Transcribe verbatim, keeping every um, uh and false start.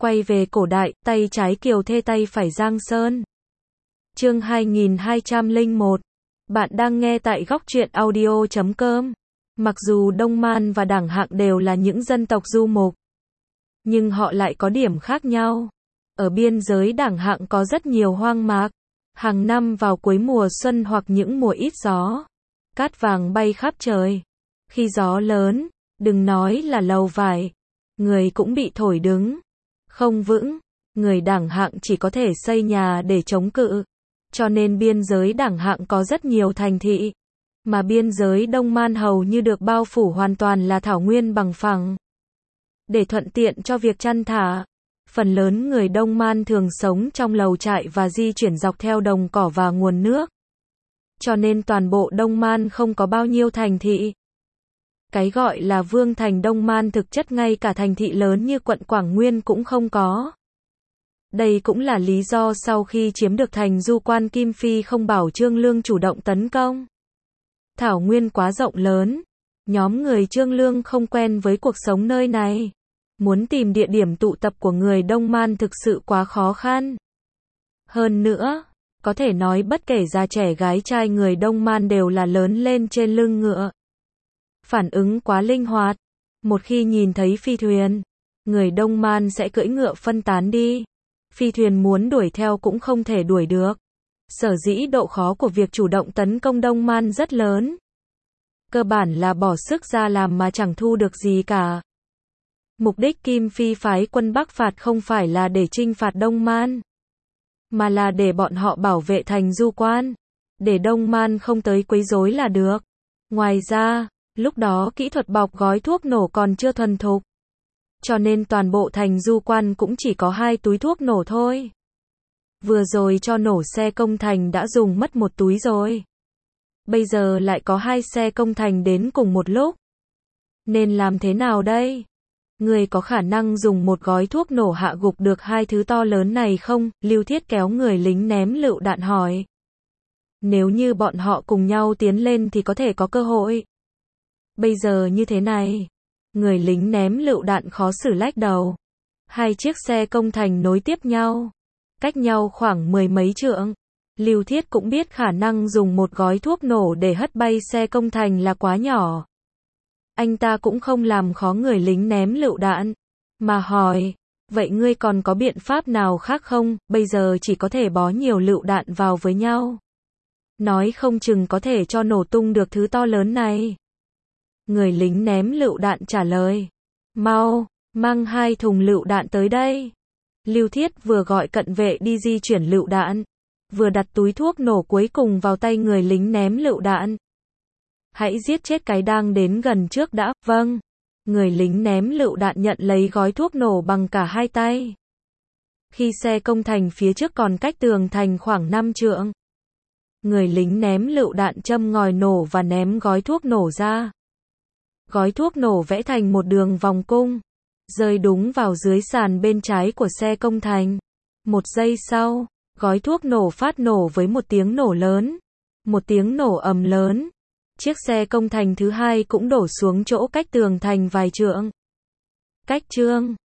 Quay về cổ đại, tay trái Kiều Thê tay phải Giang Sơn. Chương hai nghìn hai trăm lẻ một. Bạn đang nghe tại góc truyện audio chấm com. Mặc dù Đông Man và Đảng Hạng đều là những dân tộc du mục, nhưng họ lại có điểm khác nhau. Ở biên giới Đảng Hạng có rất nhiều hoang mạc. Hàng năm vào cuối mùa xuân hoặc những mùa ít gió, cát vàng bay khắp trời. Khi gió lớn, đừng nói là lầu vải, người cũng bị thổi đứng không vững. Người Đảng Hạng chỉ có thể xây nhà để chống cự. Cho nên biên giới Đảng Hạng có rất nhiều thành thị, mà biên giới Đông Man hầu như được bao phủ hoàn toàn là thảo nguyên bằng phẳng. Để thuận tiện cho việc chăn thả, phần lớn người Đông Man thường sống trong lầu trại và di chuyển dọc theo đồng cỏ và nguồn nước. Cho nên toàn bộ Đông Man không có bao nhiêu thành thị. Cái gọi là vương thành Đông Man thực chất ngay cả thành thị lớn như quận Quảng Nguyên cũng không có. Đây cũng là lý do sau khi chiếm được thành Du Quan Kim Phi không bảo Trương Lương chủ động tấn công. Thảo nguyên quá rộng lớn, nhóm người Trương Lương không quen với cuộc sống nơi này. Muốn tìm địa điểm tụ tập của người Đông Man thực sự quá khó khăn. Hơn nữa, có thể nói bất kể già trẻ gái trai người Đông Man đều là lớn lên trên lưng ngựa. Phản ứng quá linh hoạt. Một khi nhìn thấy phi thuyền, người Đông Man sẽ cưỡi ngựa phân tán đi. Phi thuyền muốn đuổi theo cũng không thể đuổi được. Sở dĩ độ khó của việc chủ động tấn công Đông Man rất lớn. Cơ bản là bỏ sức ra làm mà chẳng thu được gì cả. Mục đích Kim Phi phái quân Bắc phạt không phải là để chinh phạt Đông Man, mà là để bọn họ bảo vệ thành Du Quan, để Đông Man không tới quấy rối là được. Ngoài ra, lúc đó kỹ thuật bọc gói thuốc nổ còn chưa thuần thục, cho nên toàn bộ thành Du Quan cũng chỉ có hai túi thuốc nổ thôi. Vừa rồi cho nổ xe công thành đã dùng mất một túi rồi. Bây giờ lại có hai xe công thành đến cùng một lúc. Nên làm thế nào đây? Người có khả năng dùng một gói thuốc nổ hạ gục được hai thứ to lớn này không? Lưu Thiết kéo người lính ném lựu đạn hỏi. Nếu như bọn họ cùng nhau tiến lên thì có thể có cơ hội. Bây giờ như thế này. Người lính ném lựu đạn khó xử lách đầu. Hai chiếc xe công thành nối tiếp nhau, cách nhau khoảng mười mấy trượng. Lưu Thiết cũng biết khả năng dùng một gói thuốc nổ để hất bay xe công thành là quá nhỏ. Anh ta cũng không làm khó người lính ném lựu đạn, mà hỏi, vậy ngươi còn có biện pháp nào khác không? Bây giờ chỉ có thể bó nhiều lựu đạn vào với nhau. Nói không chừng có thể cho nổ tung được thứ to lớn này. Người lính ném lựu đạn trả lời, mau, mang hai thùng lựu đạn tới đây. Lưu Thiết vừa gọi cận vệ đi di chuyển lựu đạn, vừa đặt túi thuốc nổ cuối cùng vào tay người lính ném lựu đạn. Hãy giết chết cái đang đến gần trước đã. Vâng. Người lính ném lựu đạn nhận lấy gói thuốc nổ bằng cả hai tay. Khi xe công thành phía trước còn cách tường thành khoảng năm trượng, người lính ném lựu đạn châm ngòi nổ và ném gói thuốc nổ ra. Gói thuốc nổ vẽ thành một đường vòng cung, rơi đúng vào dưới sàn bên trái của xe công thành. Một giây sau, gói thuốc nổ phát nổ với một tiếng nổ lớn. Một tiếng nổ ầm lớn. Chiếc xe công thành thứ hai cũng đổ xuống chỗ cách tường thành vài trượng. Cách trương,